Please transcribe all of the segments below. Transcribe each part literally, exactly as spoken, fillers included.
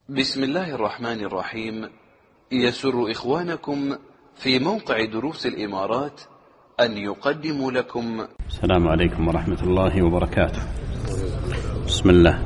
بسم الله الرحمن الرحيم. يسر إخوانكم في موقع دروس الإمارات أن يقدموا لكم. السلام عليكم ورحمة الله وبركاته. بسم الله.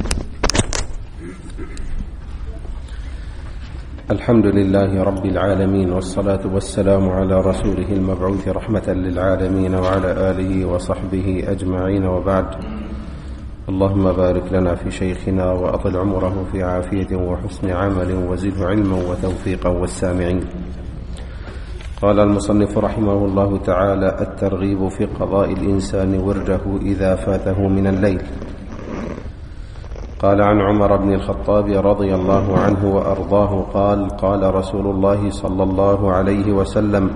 الحمد لله رب العالمين، والصلاة والسلام على رسوله المبعوث رحمة للعالمين وعلى آله وصحبه أجمعين، وبعد. اللهم بارك لنا في شيخنا وأطل عمره في عافية وحسن عمل وزده علما وتوفيقا والسامعين. قال المصنف رحمه الله تعالى: الترغيب في قضاء الإنسان ورده إذا فاته من الليل. قال عن عمر بن الخطاب رضي الله عنه وأرضاه قال: قال رسول الله صلى الله عليه وسلم: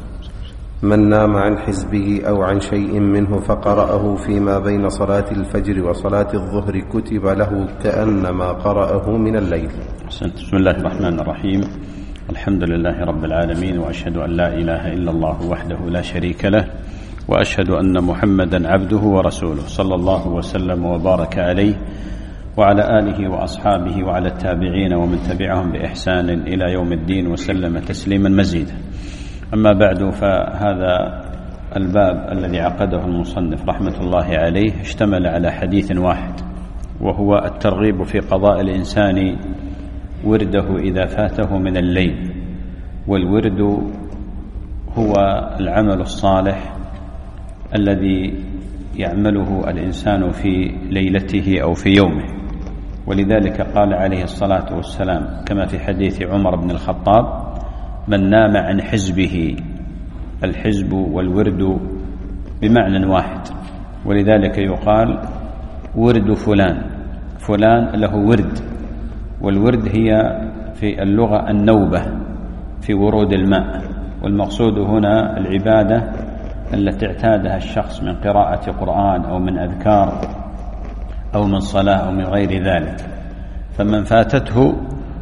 من نام عن حزبه أو عن شيء منه فقرأه فيما بين صلاة الفجر وصلاة الظهر كتب له كأنما قرأه من الليل. بسم الله الرحمن الرحيم. الحمد لله رب العالمين، وأشهد أن لا إله إلا الله وحده لا شريك له، وأشهد أن محمدا عبده ورسوله، صلى الله وسلم وبارك عليه وعلى آله وأصحابه وعلى التابعين ومن تبعهم بإحسان إلى يوم الدين، وسلم تسليما مزيدا. أما بعد، فهذا الباب الذي عقده المصنف رحمة الله عليه اشتمل على حديث واحد، وهو الترغيب في قضاء الإنسان ورده إذا فاته من الليل. والورد هو العمل الصالح الذي يعمله الإنسان في ليلته أو في يومه، ولذلك قال عليه الصلاة والسلام كما في حديث عمر بن الخطاب: من نام عن حزبه. الحزب والورد بمعنى واحد، ولذلك يقال ورد فلان، فلان له ورد. والورد هي في اللغة النوبة في ورود الماء، والمقصود هنا العبادة التي اعتادها الشخص من قراءة قرآن أو من أذكار أو من صلاة أو من غير ذلك. فمن فاتته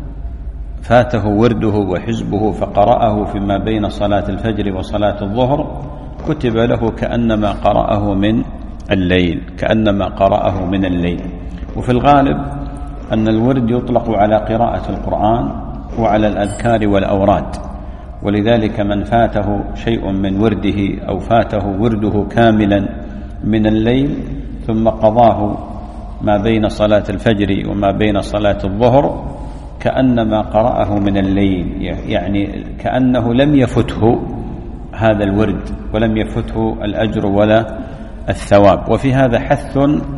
فاته ورده وحزبه فقرأه فيما بين صلاة الفجر وصلاة الظهر كتب له كأنما قرأه من الليل، كأنما قرأه من الليل. وفي الغالب أن الورد يطلق على قراءة القرآن وعلى الأذكار والأوراد، ولذلك من فاته شيء من ورده أو فاته ورده كاملا من الليل ثم قضاه ما بين صلاة الفجر وما بين صلاة الظهر كأنما قرأه من الليل، يعني كأنه لم يفته هذا الورد ولم يفته الأجر ولا الثواب. وفي هذا حث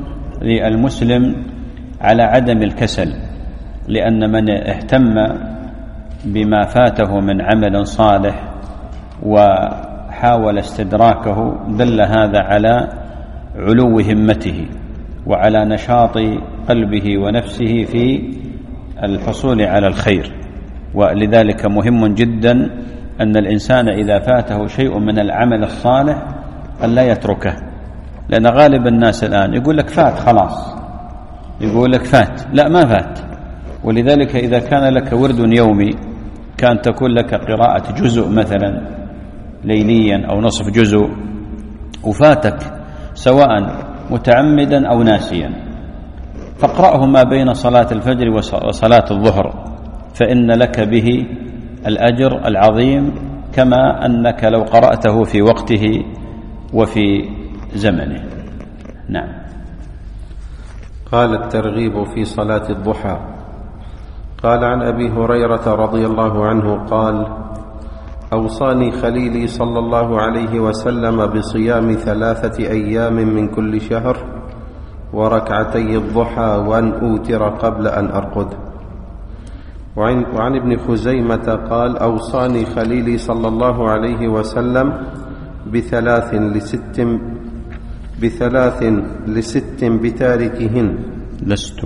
للمسلم على عدم الكسل، لأن من اهتم بما فاته من عمل صالح وحاول استدراكه دل هذا على علو همته وعلى نشاط قلبه ونفسه في الحصول على الخير. ولذلك مهم جدا أن الإنسان إذا فاته شيء من العمل الصالح أن لا يتركه، لأن غالب الناس الآن يقول لك فات خلاص، يقول لك فات، لا ما فات. ولذلك إذا كان لك ورد يومي، كان تكون لك قراءة جزء مثلا ليليا أو نصف جزء وفاتك سواء متعمدا أو ناسيا، فاقرأه ما بين صلاة الفجر وصلاة الظهر، فإن لك به الأجر العظيم كما أنك لو قرأته في وقته وفي زمنه. نعم. قال: الترغيب في صلاة الضحى. قال عن أبي هريرة رضي الله عنه قال: أوصاني خليلي صلى الله عليه وسلم بصيام ثلاثة أيام من كل شهر وركعتي الضحى وأن أوتر قبل أن أرقد. وعن, وعن ابن خزيمة قال: أوصاني خليلي صلى الله عليه وسلم بثلاث لست بثلاث لست بتاركهن لست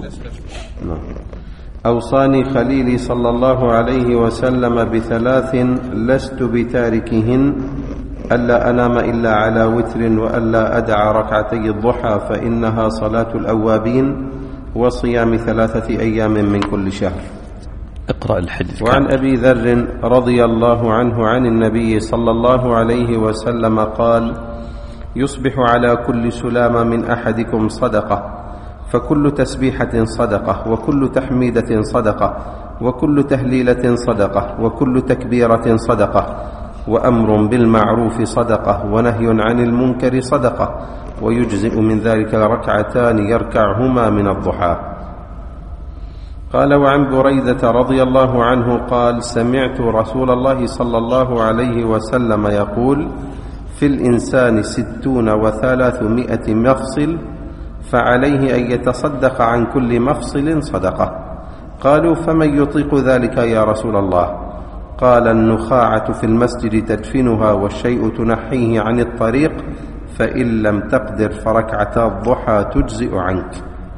أوصاني خليلي صلى الله عليه وسلم بثلاث لست بتاركهن: ألا أنام إلا على وتر، وألا أدع ركعتي الضحى فإنها صلاة الأوابين، وصيام ثلاثة أيام من كل شهر. اقرأ الحديث. وعن أبي ذر رضي الله عنه عن النبي صلى الله عليه وسلم قال: يصبح على كل سلامة من أحدكم صدقة، فكل تسبيحة صدقة، وكل تحميدة صدقة، وكل تهليلة صدقة، وكل تكبيرة صدقة، وأمر بالمعروف صدقة، ونهي عن المنكر صدقة، ويجزئ من ذلك ركعتان يركعهما من الضحى. قال: وعن بريدة رضي الله عنه قال: سمعت رسول الله صلى الله عليه وسلم يقول: في الإنسان ستون وثلاثمائة مفصل، فعليه أن يتصدق عن كل مفصل صدقة. قالوا: فمن يطيق ذلك يا رسول الله؟ قال: النخاعة في المسجد تدفنها، والشيء تنحيه عن الطريق، فإن لم تقدر فركعتا الضحى تجزئ عنك.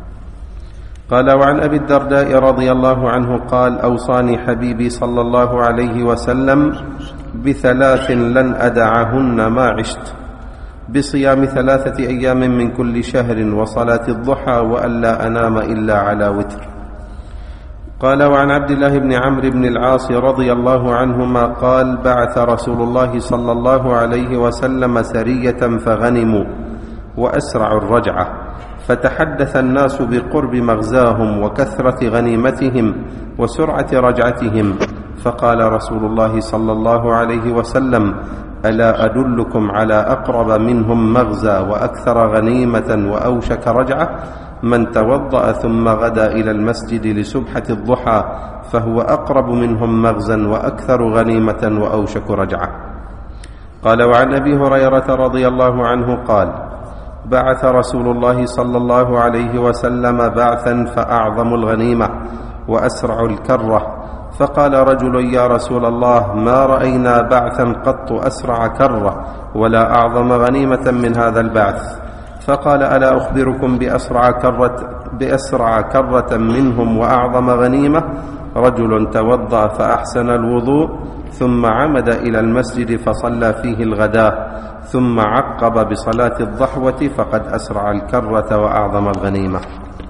قال: وعن أبي الدرداء رضي الله عنه قال: أوصاني حبيبي صلى الله عليه وسلم بثلاث لن أدعهن ما عشت: بصيام ثلاثة أيام من كل شهر، وصلاة الضحى، وألا أنام إلا على وتر. قال: وعن عبد الله بن عمرو بن العاص رضي الله عنهما قال: بعث رسول الله صلى الله عليه وسلم سرية فغنموا وأسرعوا الرجعة، فتحدث الناس بقرب مغزاهم وكثرة غنيمتهم وسرعة رجعتهم، فقال رسول الله صلى الله عليه وسلم: ألا أدلكم على أقرب منهم مغزى وأكثر غنيمة وأوشك رجعة؟ من توضأ ثم غدا إلى المسجد لسبحة الضحى فهو أقرب منهم مغزا وأكثر غنيمة وأوشك رجعة. قال: وعن أبي هريرة رضي الله عنه قال: بعث رسول الله صلى الله عليه وسلم بعثا فأعظم الغنيمة وأسرع الكرة، فقال رجل: يا رسول الله، ما رأينا بعثا قط أسرع كرة ولا أعظم غنيمة من هذا البعث. فقال: ألا أخبركم بأسرع كرة, بأسرع كرة منهم وأعظم غنيمة؟ رجل توضأ فأحسن الوضوء ثم عمد إلى المسجد فصلى فيه الغداء، ثم عقب بصلاة الضحوة، فقد أسرع الكرة وأعظم الغنيمة.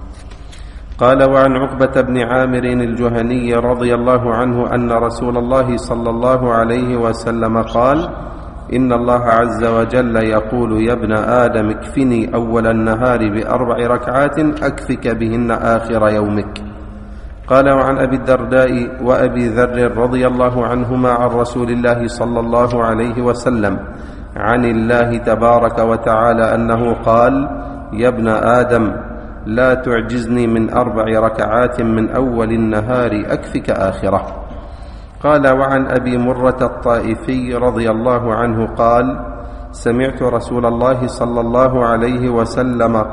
قال: وعن عقبة بن عامر الجهني رضي الله عنه أن رسول الله صلى الله عليه وسلم قال: إن الله عز وجل يقول: يا ابن آدم، اكفني أول النهار بأربع ركعات أكفك بهن آخر يومك. قال: وعن أبي الدرداء وأبي ذر رضي الله عنهما عن رسول الله صلى الله عليه وسلم عن الله تبارك وتعالى أنه قال: يا ابن آدم، لا تعجزني من أربع ركعات من أول النهار أكفك آخره. قال: وعن أبي مرة الطائفي رضي الله عنه قال: سمعت رسول الله صلى الله عليه وسلم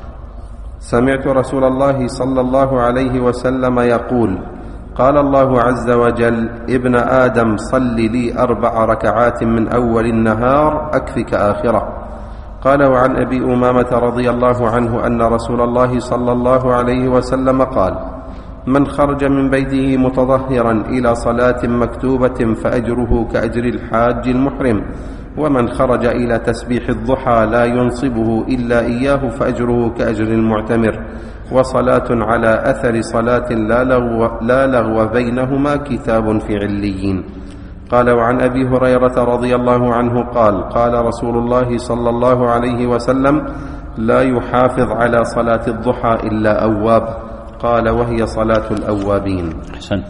سمعت رسول الله صلى الله عليه وسلم يقول: قال الله عز وجل: ابن آدم، صل لي أربع ركعات من أول النهار أكفك آخره. قال: وعن أبي أمامة رضي الله عنه أن رسول الله صلى الله عليه وسلم قال: من خرج من بيته متطهرا إلى صلاة مكتوبة فأجره كأجر الحاج المحرم، ومن خرج إلى تسبيح الضحى لا ينصبه إلا إياه فأجره كأجر المعتمر، وصلاة على أثر صلاة لا لغو, لا لغو بينهما كتاب في عليين. قال: وعن أبي هريرة رضي الله عنه قال: قال رسول الله صلى الله عليه وسلم: لا يحافظ على صلاة الضحى إلا أواب. قال: وهي صلاة الأوابين. أحسنت.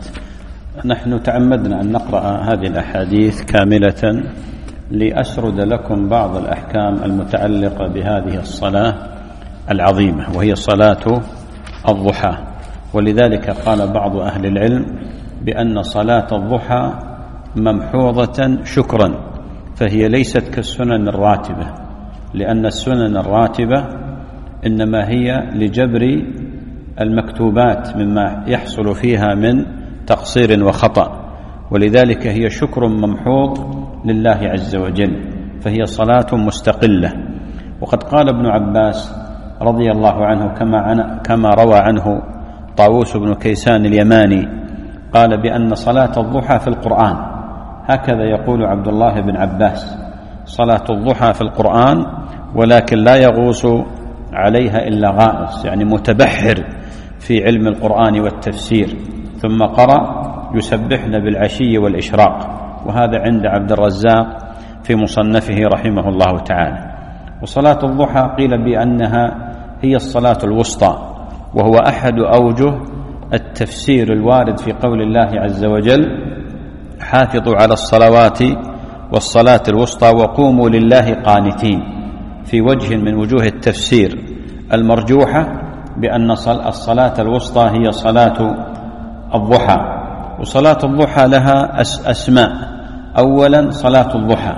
نحن تعمدنا أن نقرأ هذه الأحاديث كاملة لأسرد لكم بعض الأحكام المتعلقة بهذه الصلاة العظيمة، وهي صلاة الضحى. ولذلك قال بعض أهل العلم بأن صلاة الضحى ممحوظة شكرا، فهي ليست كالسنن الراتبة، لأن السنن الراتبة إنما هي لجبر المكتوبات مما يحصل فيها من تقصير وخطأ، ولذلك هي شكر ممحوظ لله عز وجل، فهي صلاة مستقلة. وقد قال ابن عباس رضي الله عنه كما, كما روى عنه طاووس بن كيسان اليماني قال بأن صلاة الضحى في القرآن، هكذا يقول عبد الله بن عباس: صلاة الضحى في القرآن، ولكن لا يغوص عليها إلا غائص، يعني متبحر في علم القرآن والتفسير. ثم قرأ: يسبحن بالعشي والإشراق، وهذا عند عبد الرزاق في مصنفه رحمه الله تعالى. وصلاة الضحى قيل بأنها هي الصلاة الوسطى، وهو أحد أوجه التفسير الوارد في قول الله عز وجل: حافظوا على الصلوات والصلاة الوسطى وقوموا لله قانتين، في وجه من وجوه التفسير المرجوحة بأن الصلاة الوسطى هي صلاة الضحى. وصلاة الضحى لها أسماء. أولا صلاة الضحى،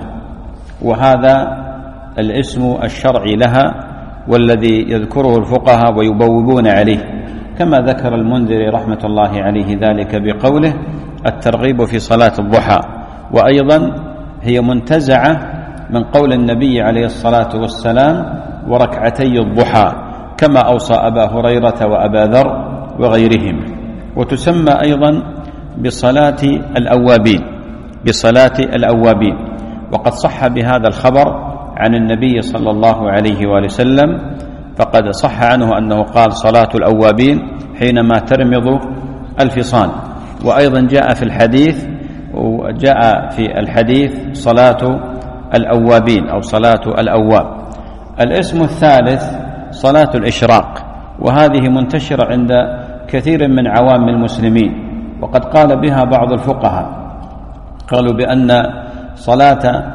وهذا الاسم الشرعي لها والذي يذكره الفقهاء ويبوبون عليه، كما ذكر المنذري رحمة الله عليه ذلك بقوله: الترغيب في صلاة الضحى. وأيضا هي منتزعة من قول النبي عليه الصلاة والسلام: وركعتي الضحى، كما أوصى أبا هريرة وأبا ذر وغيرهم. وتسمى أيضا بصلاة الأوابين، بصلاة الأوابين. وقد صح بهذا الخبر عن النبي صلى الله عليه وآله وسلم، فقد صح عنه أنه قال: صلاة الأوابين حينما ترمض الفصال. وأيضا جاء في الحديث وجاء في الحديث صلاة الأوابين أو صلاة الأواب. الاسم الثالث صلاة الإشراق، وهذه منتشرة عند كثير من عوام المسلمين، وقد قال بها بعض الفقهاء، قالوا بأن صلاة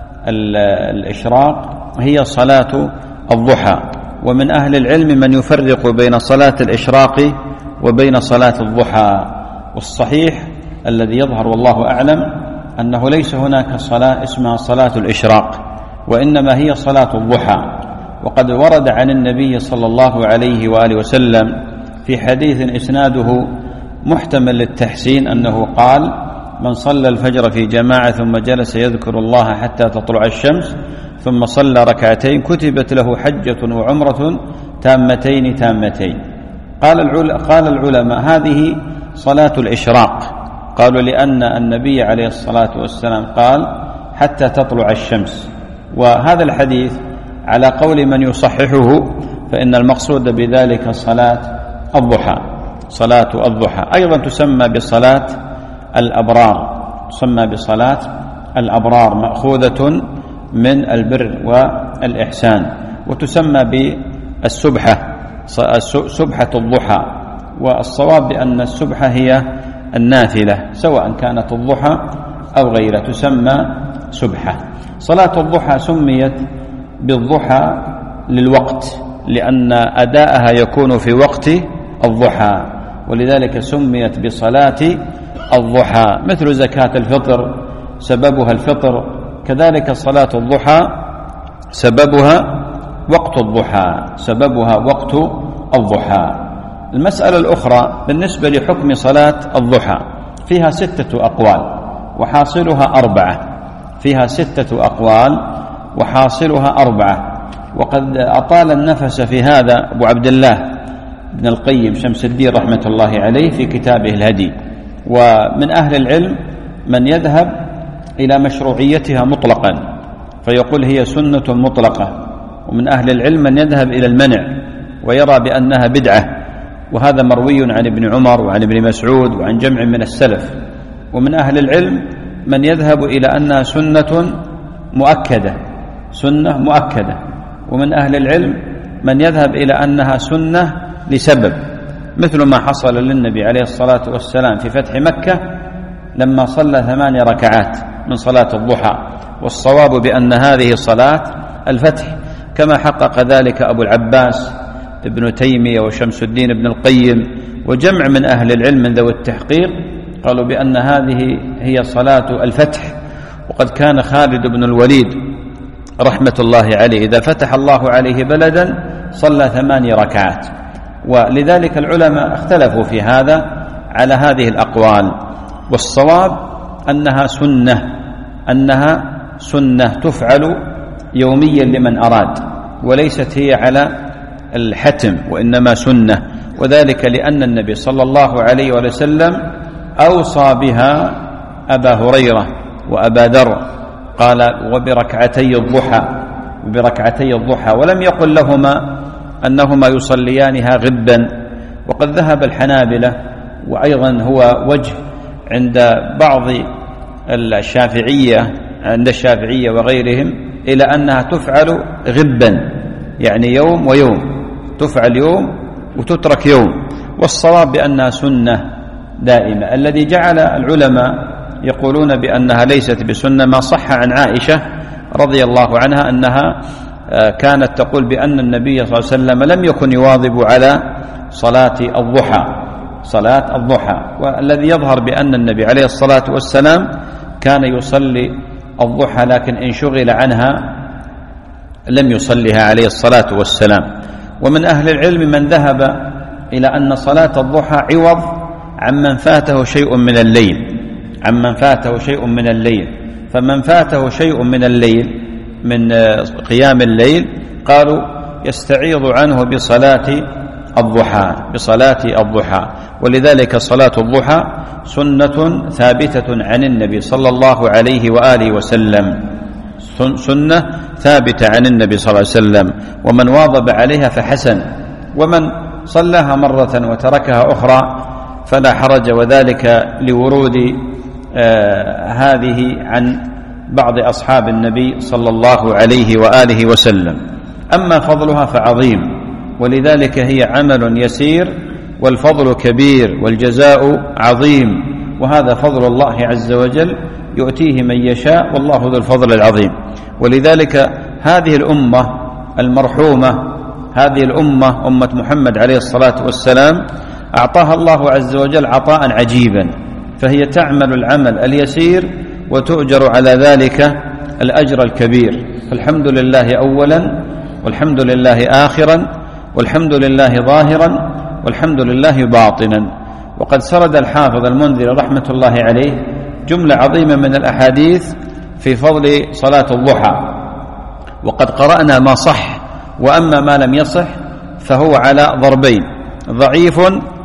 الإشراق هي صلاة الضحى. ومن أهل العلم من يفرق بين صلاة الإشراق وبين صلاة الضحى، والصحيح الذي يظهر والله أعلم أنه ليس هناك صلاة اسمها صلاة الإشراق، وإنما هي صلاة الضحى. وقد ورد عن النبي صلى الله عليه وآله وسلم في حديث إسناده محتمل للتحسين أنه قال: من صلى الفجر في جماعة ثم جلس يذكر الله حتى تطلع الشمس ثم صلى ركعتين كتبت له حجة وعمرة تامتين تامتين. قال قال العلماء: هذه صلاة الإشراق. قالوا: لأن النبي عليه الصلاة والسلام قال: حتى تطلع الشمس. وهذا الحديث على قول من يصححه فإن المقصود بذلك صلاة الضحى، صلاة الضحى. أيضا تسمى بصلاة الأبرار، تسمى بصلاة الأبرار، مأخوذة من البر والإحسان. وتسمى بالسبحة، سبحة الضحى. والصواب بأن السبحة هي النافلة، سواء كانت الضحى أو غيرها تسمى سبحة. صلاة الضحى سميت بالضحى للوقت، لأن أداءها يكون في وقت الضحى، ولذلك سميت بصلاة الضحى. مثل زكاة الفطر سببها الفطر، كذلك صلاة الضحى سببها وقت الضحى، سببها وقت الضحى. المسألة الأخرى بالنسبة لحكم صلاة الضحى فيها ستة أقوال وحاصلها أربعة، فيها ستة أقوال وحاصلها أربعة. وقد أطال النفس في هذا أبو عبد الله ابن القيم شمس الدين رحمة الله عليه في كتابه الهدي. ومن أهل العلم من يذهب إلى مشروعيتها مطلقا فيقول هي سنة مطلقة، ومن أهل العلم من يذهب إلى المنع ويرى بأنها بدعة، وهذا مروي عن ابن عمر وعن ابن مسعود وعن جمع من السلف. ومن أهل العلم من يذهب إلى أنها سنة مؤكدة، سنة مؤكدة. ومن أهل العلم من يذهب إلى أنها سنة لسبب، مثل ما حصل للنبي عليه الصلاة والسلام في فتح مكة لما صلى ثمان ركعات من صلاة الضحى، والصواب بأن هذه صلاة الفتح، كما حقق ذلك أبو العباس ابن تيمية وشمس الدين ابن القيم وجمع من أهل العلم من ذوي التحقيق، قالوا بأن هذه هي صلاة الفتح. وقد كان خالد بن الوليد رحمة الله عليه إذا فتح الله عليه بلدا صلى ثمان ركعات. ولذلك العلماء اختلفوا في هذا على هذه الأقوال، والصواب أنها سنة، أنها سنة تفعل يوميا لمن أراد، وليست هي على الحتم، وإنما سنة. وذلك لأن النبي صلى الله عليه وسلم أوصى بها أبا هريرة وأبا ذر، قال: وبركعتي الضحى، وبركعتي الضحى، ولم يقل لهما أنهما يصليانها غبا. وقد ذهب الحنابلة، وأيضا هو وجه عند بعض الشافعية، عند الشافعية وغيرهم، إلى أنها تفعل غبا، يعني يوم ويوم، تفعل يوم وتترك يوم، والصواب بأنها سنة دائمة. الذي جعل العلماء يقولون بأنها ليست بسنة ما صح عن عائشة رضي الله عنها أنها كانت تقول بأن النبي صلى الله عليه وسلم لم يكن يواظب على صلاة الضحى صلاة الضحى والذي يظهر بأن النبي عليه الصلاة والسلام كان يصلي الضحى، لكن إن شغل عنها لم يصليها عليه الصلاة والسلام. ومن أهل العلم من ذهب إلى أن صلاة الضحى عوض عمن فاته شيء من الليل عمن فاته شيء من الليل فمن فاته شيء من الليل من قيام الليل قالوا يستعيض عنه بصلاة الضحى بصلاة الضحى ولذلك صلاة الضحى سنة ثابتة عن النبي صلى الله عليه وآله وسلم سنة ثابتة عن النبي صلى الله عليه وسلم، ومن واظب عليها فحسن، ومن صلاها مرة وتركها أخرى فلا حرج، وذلك لورود آه هذه عن بعض أصحاب النبي صلى الله عليه وآله وسلم. أما فضلها فعظيم، ولذلك هي عمل يسير والفضل كبير والجزاء عظيم، وهذا فضل الله عز وجل يؤتيه من يشاء والله ذو الفضل العظيم. ولذلك هذه الأمة المرحومة هذه الأمة أمة محمد عليه الصلاة والسلام أعطاها الله عز وجل عطاء عجيبا، فهي تعمل العمل اليسير وتؤجر على ذلك الأجر الكبير. فالحمد لله أولا، والحمد لله آخرا، والحمد لله ظاهرا، والحمد لله باطنا. وقد سرد الحافظ المنذر رحمة الله عليه جملة عظيمة من الأحاديث في فضل صلاة الضحى، وقد قرأنا ما صح، وأما ما لم يصح فهو على ضربين: ضعيف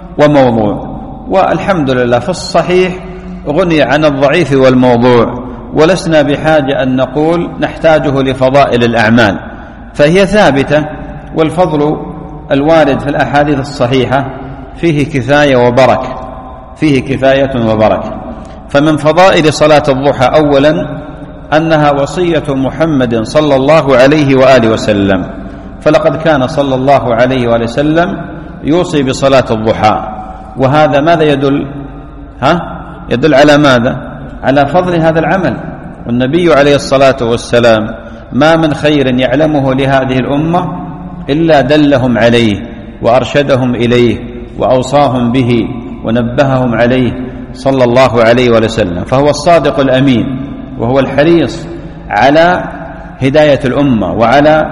وموضوع. والحمد لله في الصحيح غني عن الضعيف والموضوع، ولسنا بحاجة أن نقول نحتاجه لفضائل الأعمال، فهي ثابتة. والفضل الوارد في الأحاديث الصحيحة فيه كفاية وبركة فيه كفاية وبركة. فمن فضائل صلاة الضحى أولا أنها وصية محمد صلى الله عليه وآله وسلم، فلقد كان صلى الله عليه وآله وسلم يوصي بصلاة الضحى، وهذا ماذا يدل؟ ها؟ يدل على ماذا؟ على فضل هذا العمل. والنبي عليه الصلاة والسلام ما من خير يعلمه لهذه الأمة إلا دلهم عليه وأرشدهم إليه وأوصاهم به ونبههم عليه صلى الله عليه وسلم، فهو الصادق الأمين، وهو الحريص على هداية الأمة وعلى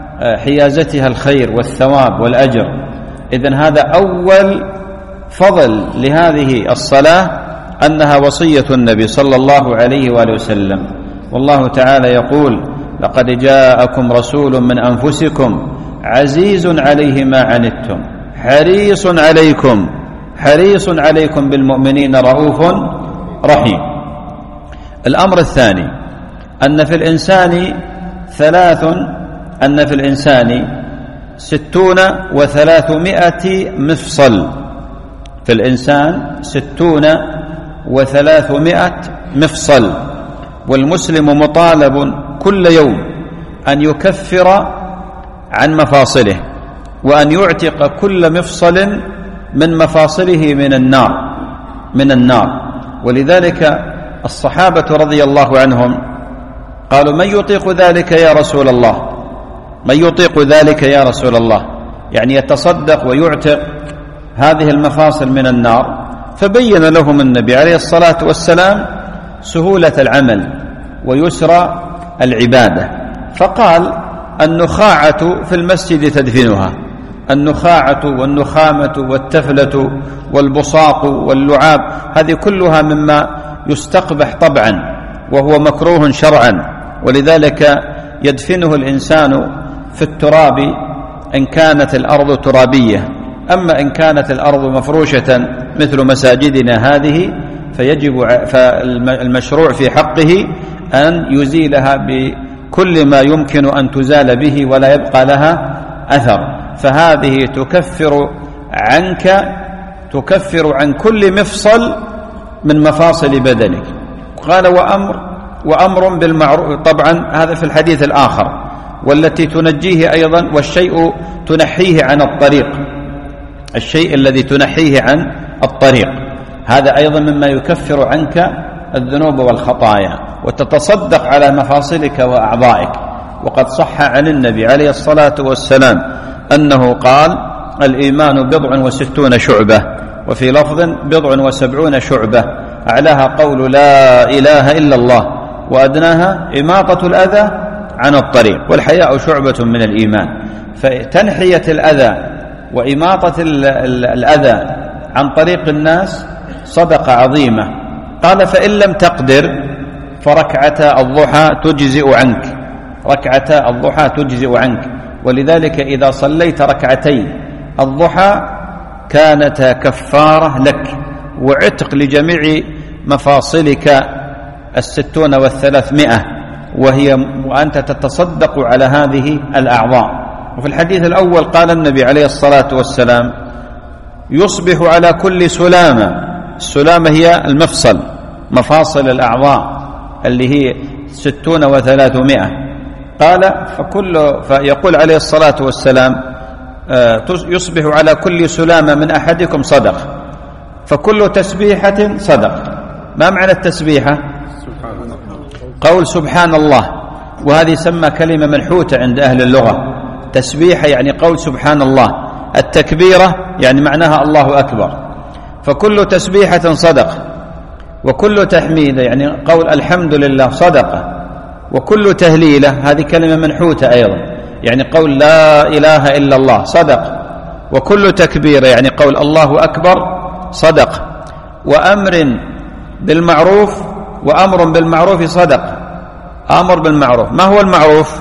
حيازتها الخير والثواب والأجر. إذن هذا أول فضل لهذه الصلاة، أنها وصية النبي صلى الله عليه وآله وسلم. والله تعالى يقول: لقد جاءكم رسول من أنفسكم عزيز عليه ما عنتم حريص عليكم حريص عليكم بالمؤمنين رؤوف رحيم. الأمر الثاني أن في الإنسان ثلاث أن في الإنسان ستون وثلاثمائة مفصل في الإنسان ستون وثلاثمائة مفصل، والمسلم مطالب كل يوم أن يكفر عن مفاصله، وأن يعتق كل مفصل من مفاصله من النار من النار ولذلك الصحابة رضي الله عنهم قالوا: من يطيق ذلك يا رسول الله من يطيق ذلك يا رسول الله يعني يتصدق ويعتق هذه المفاصل من النار. فبين لهم النبي عليه الصلاة والسلام سهولة العمل ويسر العبادة، فقال: النخاعة في المسجد تدفنها. النخاعة والنخامة والتفلة والبصاق واللعاب هذه كلها مما يستقبح طبعا وهو مكروه شرعا، ولذلك يدفنه الإنسان في التراب إن كانت الأرض ترابية. أما إن كانت الأرض مفروشة مثل مساجدنا هذه فيجب فالمشروع في حقه أن يزيلها بكل ما يمكن أن تزال به ولا يبقى لها أثر، فهذه تكفر عنك تكفر عن كل مفصل من مفاصل بدنك. قال: وأمر وأمر بالمعروف. طبعا هذا في الحديث الآخر، والتي تنجيه أيضا، والشيء تنحيه عن الطريق الشيء الذي تنحيه عن الطريق، هذا أيضا مما يكفر عنك الذنوب والخطايا، وتتصدق على مفاصلك وأعضائك. وقد صح عن النبي عليه الصلاة والسلام أنه قال: الإيمان بضع وستون شعبة، وفي لفظ بضع وسبعون شعبة، أعلاها قول لا إله إلا الله، وأدناها إماطة الأذى عن الطريق، والحياء شعبة من الإيمان. فتنحية الأذى وإماطة الأذى عن طريق الناس صدقة عظيمة. قال: فإن لم تقدر فركعتا الضحى تجزئ عنك، ركعتا الضحى تجزئ عنك. ولذلك إذا صليت ركعتي الضحى كانتا كفارة لك وعتق لجميع مفاصلك الستون والثلاثمائة، وهي وأنت تتصدق على هذه الأعضاء. وفي الحديث الأول قال النبي عليه الصلاة والسلام: يصبح على كل سلامة، السلامة هي المفصل، مفاصل الأعضاء اللي هي ستون وثلاثمائة. قال فكل فيقول عليه الصلاة والسلام: يصبح على كل سلامة من أحدكم صدق، فكل تسبيحة صدق. ما معنى التسبيحة؟ قول سبحان الله، وهذه سمى كلمة منحوتة عند أهل اللغة. تسبيحة يعني قول سبحان الله. التكبيرة يعني معناها الله أكبر. فكل تسبيحة صدق، وكل تحميدة يعني قول الحمد لله صدقة، وكل تهليلة هذه كلمة منحوتة أيضا يعني قول لا إله إلا الله صدق، وكل تكبيرة يعني قول الله أكبر صدق، وأمر بالمعروف وأمر بالمعروف صدق. أمر بالمعروف، ما هو المعروف؟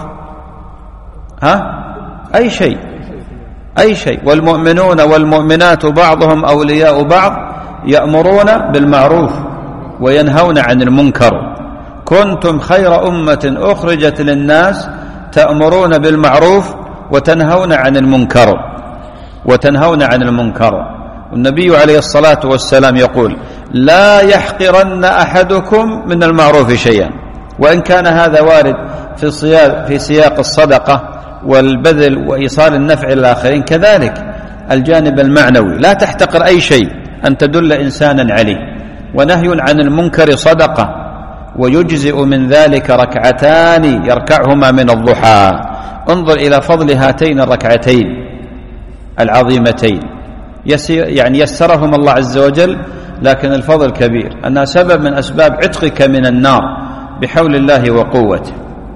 ها؟ أي شيء، أي شيء. والمؤمنون والمؤمنات بعضهم أولياء بعض يأمرون بالمعروف وينهون عن المنكر. كنتم خير أمة أخرجت للناس تأمرون بالمعروف وتنهون عن المنكر وتنهون عن المنكر. والنبي عليه الصلاة والسلام يقول: لا يحقرن أحدكم من المعروف شيئا. وإن كان هذا وارد في سياق, في سياق الصدقة والبذل وإيصال النفع للآخرين، كذلك الجانب المعنوي لا تحتقر أي شيء أن تدل إنسانا عليه. ونهي عن المنكر صدقة، ويجزئ من ذلك ركعتان يركعهما من الضحى. انظر إلى فضل هاتين الركعتين العظيمتين، يعني يسرهم الله عز وجل، لكن الفضل كبير، أنها سبب من أسباب عتقك من النار بحول الله وقوته.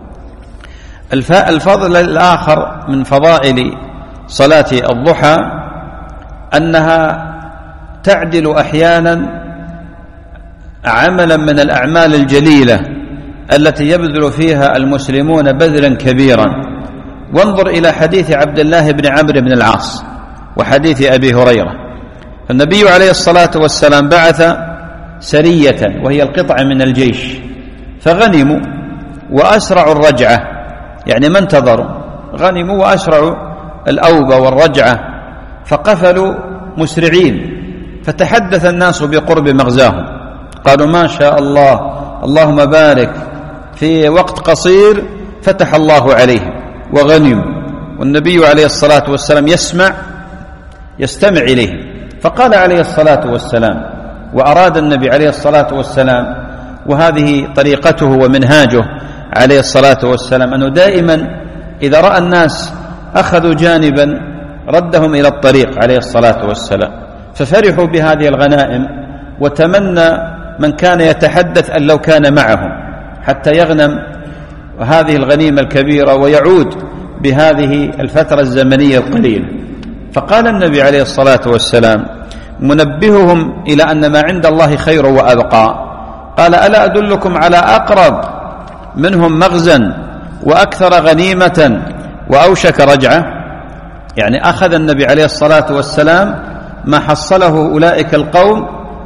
الفضل الآخر من فضائل صلاة الضحى أنها تعدل أحيانا عملا من الأعمال الجليلة التي يبذل فيها المسلمون بذلا كبيرا. وانظر إلى حديث عبد الله بن عمرو بن العاص وحديث أبي هريرة. النبي عليه الصلاة والسلام بعث سرية وهي القطعة من الجيش، فغنموا وأسرعوا الرجعة، يعني ما انتظروا، غنموا وأسرعوا الأوبة والرجعة، فقفلوا مسرعين. فتحدث الناس بقرب مغزاهم، قالوا: ما شاء الله، اللهم بارك، في وقت قصير فتح الله عليهم وغنموا. والنبي عليه الصلاة والسلام يسمع يستمع إليه. فقال عليه الصلاة والسلام، وأراد النبي عليه الصلاة والسلام، وهذه طريقته ومنهاجه عليه الصلاة والسلام، أنه دائما إذا رأى الناس أخذوا جانبا ردهم إلى الطريق عليه الصلاة والسلام. ففرحوا بهذه الغنائم، وتمنى من كان يتحدث أن لو كان معهم حتى يغنم هذه الغنيمة الكبيرة ويعود بهذه الفترة الزمنية القليلة. فقال النبي عليه الصلاة والسلام منبههم إلى أن ما عند الله خير وأبقى، قال: ألا أدلكم على أقرب منهم مغزا وأكثر غنيمة وأوشك رجعة؟ يعني أخذ النبي عليه الصلاة والسلام ما حصله أولئك القوم،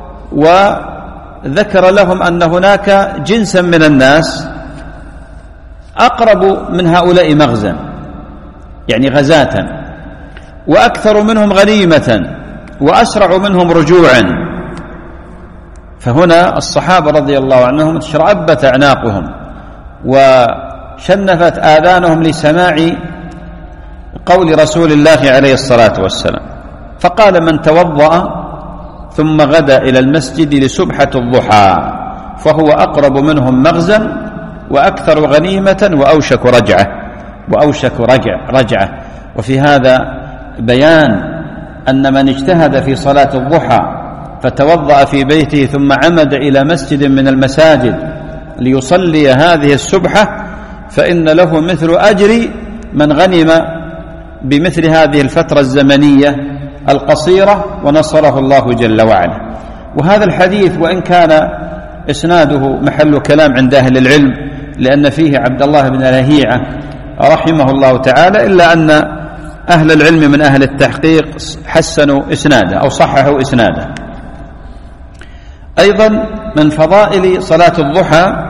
وذكر لهم أن هناك جنسا من الناس أقرب من هؤلاء مغزا، يعني غزاة، وأكثر منهم غنيمة وأسرع منهم رجوعا. فهنا الصحابة رضي الله عنهم تشرعبت أعناقهم وشنفت آذانهم لسماع قول رسول الله عليه الصلاة والسلام. فقال: من توضأ ثم غدا إلى المسجد لسبحة الضحى فهو أقرب منهم مغزا وأكثر غنيمة وأوشك رجعة وأوشك رجع رجعة. وفي هذا بيان أن من اجتهد في صلاة الضحى فتوضأ في بيته ثم عمد إلى مسجد من المساجد ليصلي هذه السبحة فإن له مثل أجر من غنم بمثل هذه الفترة الزمنية القصيرة ونصره الله جل وعلا. وهذا الحديث وإن كان إسناده محل كلام عند أهل العلم لأن فيه عبد الله بن لهيعة رحمه الله تعالى، إلا أن أهل العلم من أهل التحقيق حسنوا إسناده أو صححوا إسناده. أيضا من فضائل صلاة الضحى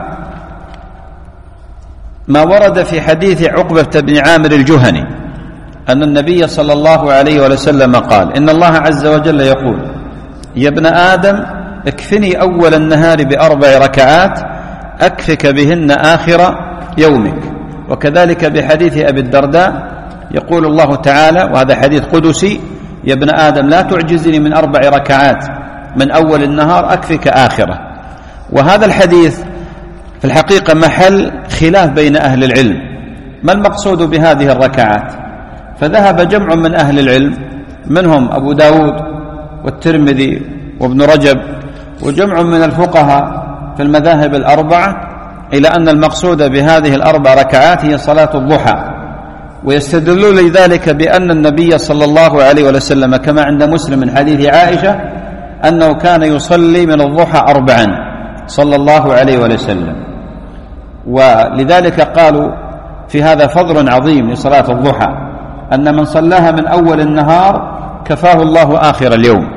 ما ورد في حديث عقبة بن عامر الجهني أن النبي صلى الله عليه وسلم قال: إن الله عز وجل يقول: يا ابن آدم اكفني أول النهار بأربع ركعات أكفك بهن آخر يومك. وكذلك بحديث أبي الدرداء يقول الله تعالى، وهذا حديث قدسي: يا ابن آدم لا تعجزني من أربع ركعات من أول النهار أكفك آخره. وهذا الحديث في الحقيقة محل خلاف بين أهل العلم، ما المقصود بهذه الركعات؟ فذهب جمع من أهل العلم منهم أبو داود والترمذي وابن رجب وجمع من الفقهاء في المذاهب الأربعة إلى أن المقصود بهذه الأربع ركعات هي صلاة الضحى، ويستدلون لذلك بأن النبي صلى الله عليه وسلم كما عند مسلم من حديث عائشة أنه كان يصلي من الضحى أربعا صلى الله عليه وسلم. ولذلك قالوا في هذا فضل عظيم لصلاة الضحى أن من صلاها من أول النهار كفاه الله آخر اليوم.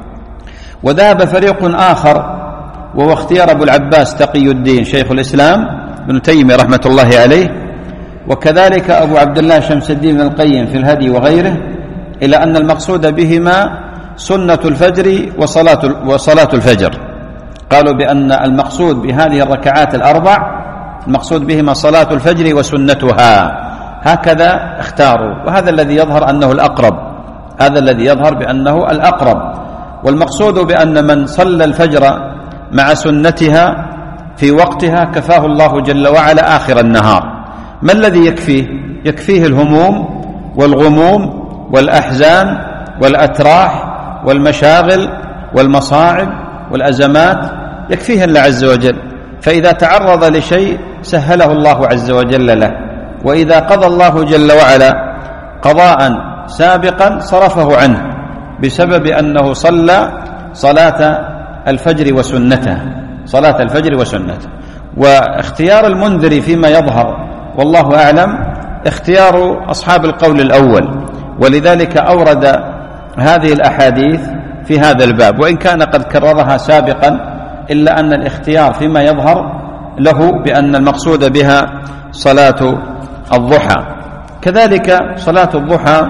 وذهب فريق آخر وهو اختيار أبو العباس تقي الدين شيخ الإسلام ابن تيمية رحمة الله عليه، وكذلك أبو عبد الله شمس الدين بن القيم في الهدي وغيره، إلى أن المقصود بهما سنة الفجر وصلاة وصلاة الفجر. قالوا بأن المقصود بهذه الركعات الأربع المقصود بهما صلاة الفجر وسنتها، هكذا اختاروا، وهذا الذي يظهر أنه الأقرب هذا الذي يظهر بأنه الأقرب. والمقصود بأن من صلى الفجر مع سنتها في وقتها كفاه الله جل وعلا آخر النهار. ما الذي يكفيه؟ يكفيه الهموم والغموم والأحزان والأتراح والمشاغل والمصاعب والأزمات، يكفيه الله عز وجل. فإذا تعرض لشيء سهله الله عز وجل له، وإذا قضى الله جل وعلا قضاء سابقا صرفه عنه بسبب أنه صلى صلاة الفجر وسنته صلاة الفجر وسنته. واختيار المنذر فيما يظهر والله أعلم اختيار أصحاب القول الأول، ولذلك أورد هذه الأحاديث في هذا الباب، وإن كان قد كررها سابقا إلا أن الاختيار فيما يظهر له بأن المقصود بها صلاة الضحى. كذلك صلاة الضحى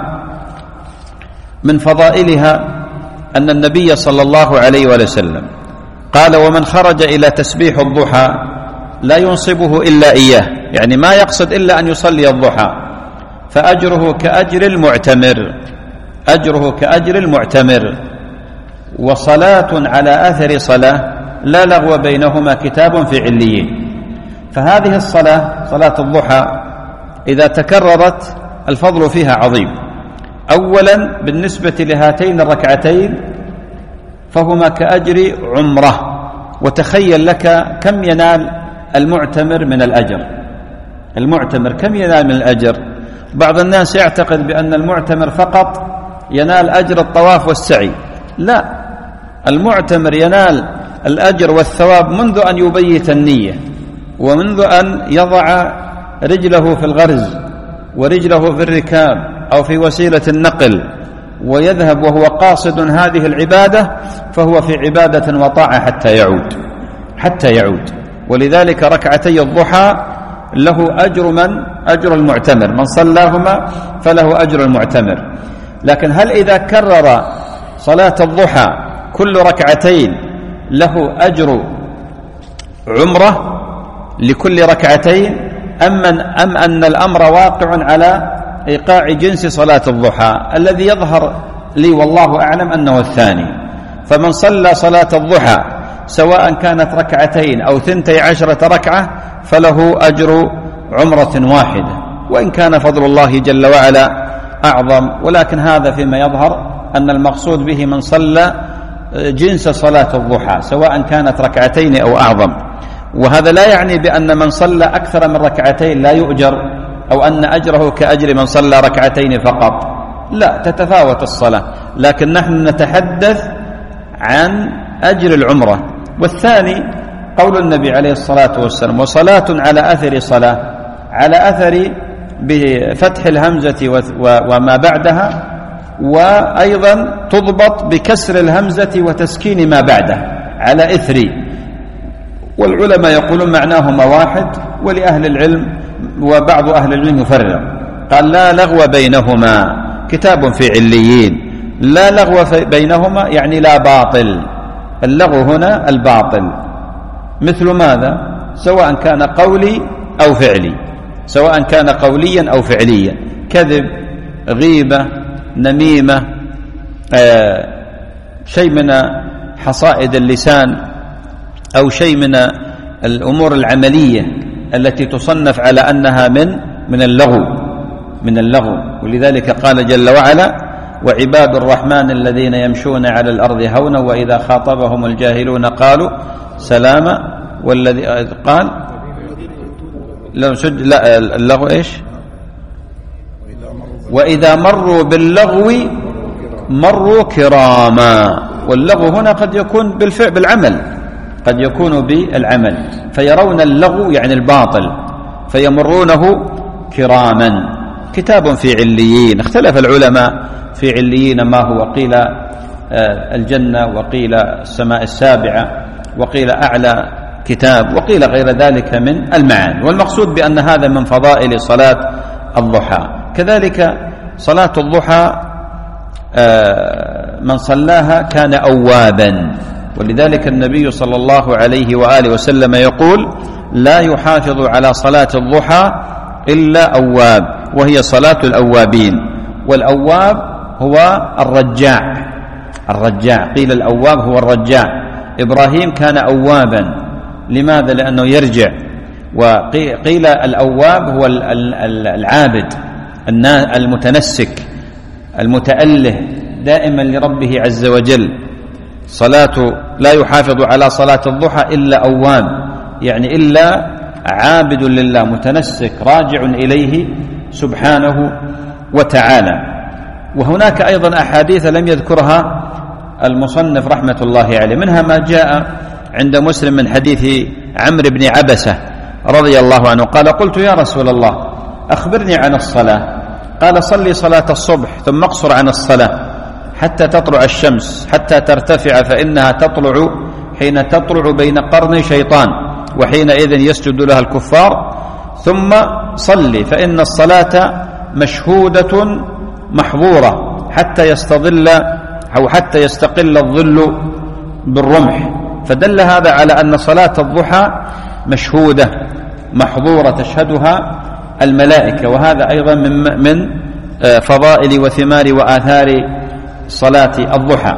من فضائلها أن النبي صلى الله عليه وسلم قال: ومن خرج إلى تسبيح الضحى لا ينصبه إلا إياه، يعني ما يقصد إلا أن يصلي الضحى، فأجره كأجر المعتمر أجره كأجر المعتمر وصلاة على أثر صلاة لا لغو بينهما كتاب في عليين. فهذه الصلاة صلاة الضحى إذا تكررت الفضل فيها عظيم. أولا بالنسبة لهاتين الركعتين فهما كأجر عمرة، وتخيل لك كم ينال المعتمر من الأجر المعتمر كم ينال من الأجر. بعض الناس يعتقد بأن المعتمر فقط ينال أجر الطواف والسعي، لا، المعتمر ينال الأجر والثواب منذ أن يبيت النية، ومنذ أن يضع رجله في الغرز ورجله في الركاب أو في وسيلة النقل ويذهب وهو قاصد هذه العبادة، فهو في عبادة وطاعة حتى يعود حتى يعود ولذلك ركعتي الضحى له أجر من أجر المعتمر، من صلاهما فله أجر المعتمر. لكن هل إذا كرر صلاة الضحى كل ركعتين له أجر عمرة لكل ركعتين، أم, من أم أن الأمر واقع على إيقاع جنس صلاة الضحى؟ الذي يظهر لي والله أعلم أنه الثاني. فمن صلى صلاة الضحى سواء كانت ركعتين أو ثنتي عشرة ركعة فله أجر عمرة واحدة، وإن كان فضل الله جل وعلا أعظم، ولكن هذا فيما يظهر أن المقصود به من صلى جنس صلاة الضحى سواء كانت ركعتين أو أعظم. وهذا لا يعني بأن من صلى أكثر من ركعتين لا يؤجر، أو أن أجره كأجر من صلى ركعتين فقط، لا، تتفاوت الصلاة، لكن نحن نتحدث عن أجر العمرة. والثاني قول النبي عليه الصلاة والسلام: وصلاة على أثر صلاة، على أثر بفتح الهمزة وما بعدها، وأيضا تضبط بكسر الهمزة وتسكين ما بعدها على إثر. والعلماء يقولون معناهما واحد، ولأهل العلم وبعض أهل العلم يفرق، قال: لا لغو بينهما، كتاب في عليين، لا لغو بينهما يعني لا باطل. اللغو هنا الباطل، مثل ماذا؟ سواء كان قولي أو فعلي، سواء كان قوليا أو فعليا، كذب، غيبة، نميمة، آه شيء من حصائد اللسان، أو شيء من الأمور العملية التي تصنف على أنها من من اللغو من اللغو ولذلك قال جل وعلا: وعباد الرحمن الذين يمشون على الأرض هونا وإذا خاطبهم الجاهلون قالوا سلاما. والذي قال لا اللغو إيش؟ وإذا مروا باللغو مروا كراما. واللغو هنا قد يكون بالفعل بالعمل، قد يكون بالعمل، فيرون اللغو يعني الباطل فيمرونه كراما. كتاب في عليين، اختلف العلماء في عليين ما هو، قيل الجنة، وقيل السماء السابعة، وقيل أعلى كتاب، وقيل غير ذلك من المعاني. والمقصود بأن هذا من فضائل صلاة الضحى. كذلك صلاة الضحى من صلاها كان أوابا، ولذلك النبي صلى الله عليه وآله وسلم يقول: لا يحافظ على صلاة الضحى إلا أواب، وهي صلاة الأوابين. والأواب هو الرجاع، الرجاع قيل الأواب هو الرجاع. إبراهيم كان أوابا، لماذا؟ لأنه يرجع. وقيل الأواب هو العابد المتنسك المتأله دائما لربه عز وجل. صلاة لا يحافظ على صلاة الضحى إلا أواب، يعني إلا عابد لله متنسك راجع إليه سبحانه وتعالى. وهناك أيضا أحاديث لم يذكرها المصنف رحمة الله عليه، منها ما جاء عند مسلم من حديث عمرو بن عبسة رضي الله عنه قال: قلت يا رسول الله أخبرني عن الصلاة. قال: صلي صلاة الصبح ثم اقصر عن الصلاة حتى تطلع الشمس حتى ترتفع، فإنها تطلع حين تطلع بين قرني شيطان، وحينئذ يسجد لها الكفار. ثم صلي فإن الصلاة مشهودة محظورة حتى يستظل أو حتى يستقل الظل بالرمح. فدل هذا على أن صلاة الضحى مشهودة محظورة تشهدها الملائكة، وهذا أيضا من من فضائل وثمار وآثار صلاة الضحى.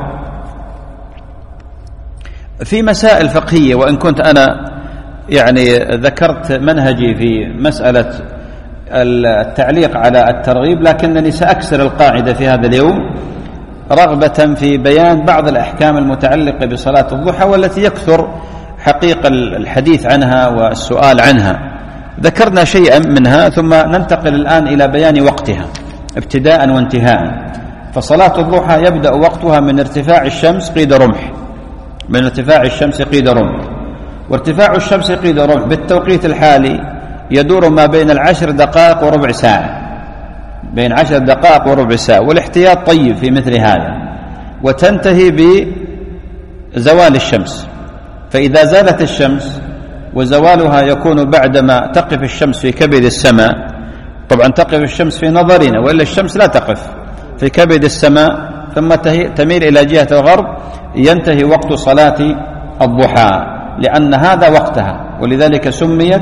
في مسائل فقهية، وإن كنت أنا يعني ذكرت منهجي في مسألة التعليق على الترغيب، لكنني سأكسر القاعدة في هذا اليوم رغبة في بيان بعض الأحكام المتعلقة بصلاة الضحى، والتي يكثر حقيقة الحديث عنها والسؤال عنها. ذكرنا شيئا منها، ثم ننتقل الآن إلى بيان وقتها ابتداء وانتهاء. فصلاة الضحى يبدأ وقتها من ارتفاع الشمس قيد رمح، من ارتفاع الشمس قيد رمح. وارتفاع الشمس قيد رمح بالتوقيت الحالي يدور ما بين العشر دقائق وربع ساعة، بين عشر دقائق وربع ساعة، والاحتياط طيب في مثل هذا. وتنتهي بزوال الشمس، فإذا زالت الشمس، وزوالها يكون بعدما تقف الشمس في كبد السماء، طبعا تقف الشمس في نظرنا، وإلا الشمس لا تقف في كبد السماء ثم تميل إلى جهة الغرب، ينتهي وقت صلاة الضحى، لأن هذا وقتها، ولذلك سميت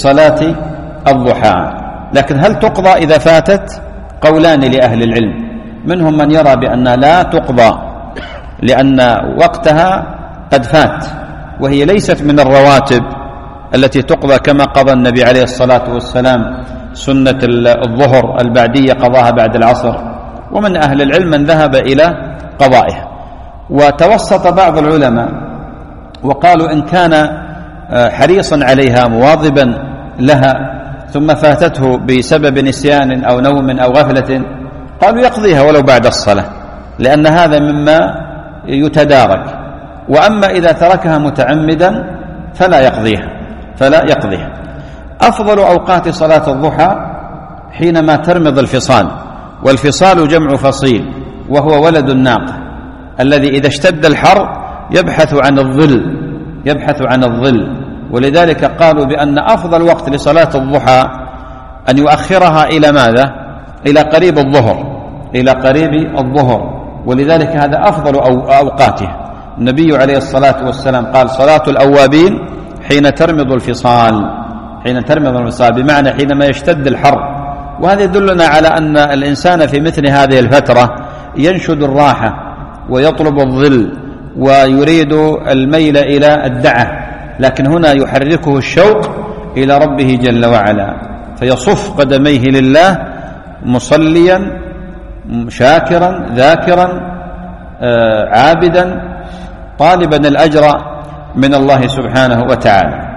بصلاة الضحى. لكن هل تقضى إذا فاتت؟ قولان لأهل العلم. منهم من يرى بأنها لا تقضى لأن وقتها قد فات، وهي ليست من الرواتب التي تقضى كما قضى النبي عليه الصلاة والسلام سنة الظهر البعدية قضاها بعد العصر. ومن أهل العلم من ذهب إلى قضائها. وتوسط بعض العلماء وقالوا إن كان حريصا عليها مواظبا لها ثم فاتته بسبب نسيان أو نوم أو غفلة قالوا يقضيها ولو بعد الصلاة، لأن هذا مما يتدارك. وأما إذا تركها متعمدا فلا يقضيها فلا يقضيها. أفضل أوقات صلاة الضحى حينما ترمض الفصال، والفصال جمع فصيل وهو ولد الناقة الذي إذا اشتد الحر يبحث عن الظل يبحث عن الظل ولذلك قالوا بأن أفضل وقت لصلاة الضحى أن يؤخرها إلى ماذا؟ إلى قريب الظهر إلى قريب الظهر ولذلك هذا أفضل أوقاتها. النبي عليه الصلاة والسلام قال صلاة الأوابين حين ترمض الفصال حين ترمض الفصال بمعنى حينما يشتد الحر. وهذا يدلنا على أن الإنسان في مثل هذه الفترة ينشد الراحة ويطلب الظل ويريد الميل إلى الدعة، لكن هنا يحركه الشوق إلى ربه جل وعلا فيصف قدميه لله مصليا شاكرا ذاكرا عابدا طالبا الأجر من الله سبحانه وتعالى.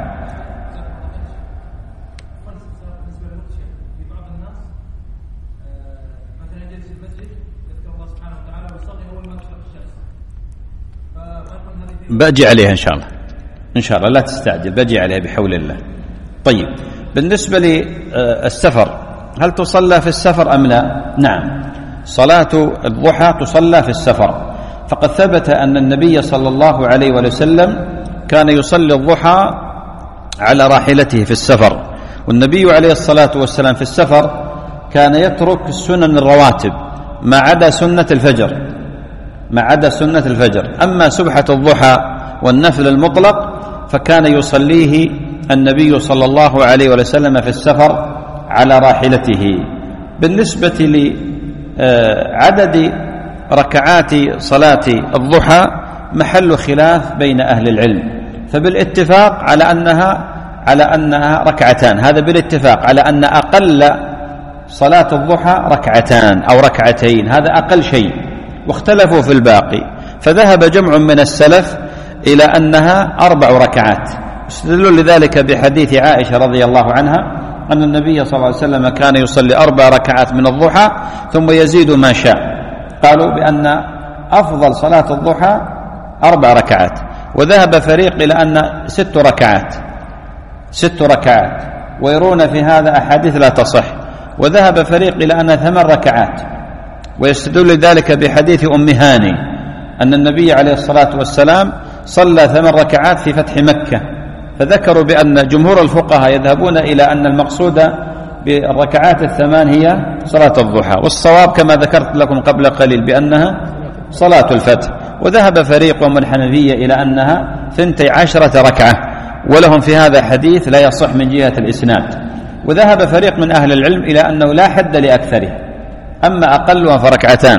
بأجي عليها إن شاء الله إن شاء الله لا تستعجل، بأجي عليها بحول الله. طيب، بالنسبة للسفر هل تصلى في السفر أم لا؟ نعم، صلاة الضحى تصلى في السفر، فقد ثبت أن النبي صلى الله عليه وسلم كان يصلي الضحى على راحلته في السفر. والنبي عليه الصلاة والسلام في السفر كان يترك السنن الرواتب ما عدا سنة الفجر ما عدا سنة الفجر أما سبحة الضحى والنفل المطلق فكان يصليه النبي صلى الله عليه وسلم في السفر على راحلته. بالنسبة لعدد ركعات صلاة الضحى محل خلاف بين أهل العلم، فبالاتفاق على أنها على أنها ركعتان، هذا بالاتفاق على أن أقل صلاة الضحى ركعتان أو ركعتين، هذا أقل شيء، واختلفوا في الباقي. فذهب جمع من السلف إلى أنها أربع ركعات، استدلوا لذلك بحديث عائشة رضي الله عنها أن النبي صلى الله عليه وسلم كان يصلي أربع ركعات من الضحى ثم يزيد ما شاء. قالوا بأن أفضل صلاة الضحى أربع ركعات. وذهب فريق إلى أن ست ركعات ست ركعات ويرون في هذا أحاديث لا تصح. وذهب فريق إلى أن ثمان ركعات، ويستدل ذلك بحديث أم هاني أن النبي عليه الصلاة والسلام صلى ثمان ركعات في فتح مكة. فذكروا بأن جمهور الفقهاء يذهبون إلى أن المقصود بالركعات الثمان هي صلاة الضحى، والصواب كما ذكرت لكم قبل قليل بأنها صلاة الفتح. وذهب فريق من الحنفية إلى أنها ثنتي عشرة ركعة، ولهم في هذا حديث لا يصح من جهة الإسناد. وذهب فريق من أهل العلم إلى أنه لا حد لأكثره، أما أقلها فركعتان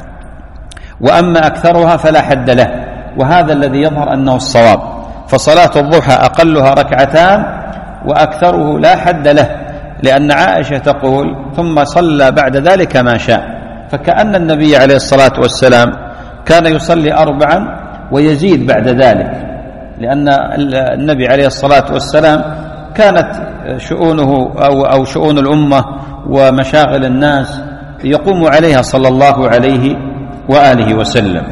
وأما أكثرها فلا حد له، وهذا الذي يظهر أنه الصواب. فصلاة الضحى أقلها ركعتان وأكثره لا حد له، لأن عائشة تقول ثم صلى بعد ذلك ما شاء، فكأن النبي عليه الصلاة والسلام كان يصلي أربعا ويزيد بعد ذلك، لأن النبي عليه الصلاة والسلام كانت شؤونه أو, أو شؤون الأمة ومشاغل الناس يقوم عليها صلى الله عليه وآله وسلم.